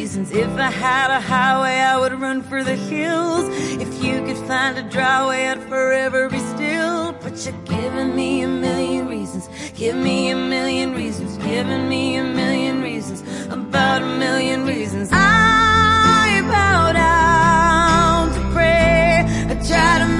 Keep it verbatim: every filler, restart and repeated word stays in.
reasons. If I had a highway, I would run for the hills. If you could find a dry way, I'd forever be still. But you're giving me a million reasons. Give me a million reasons. Giving me a million reasons. About a million reasons.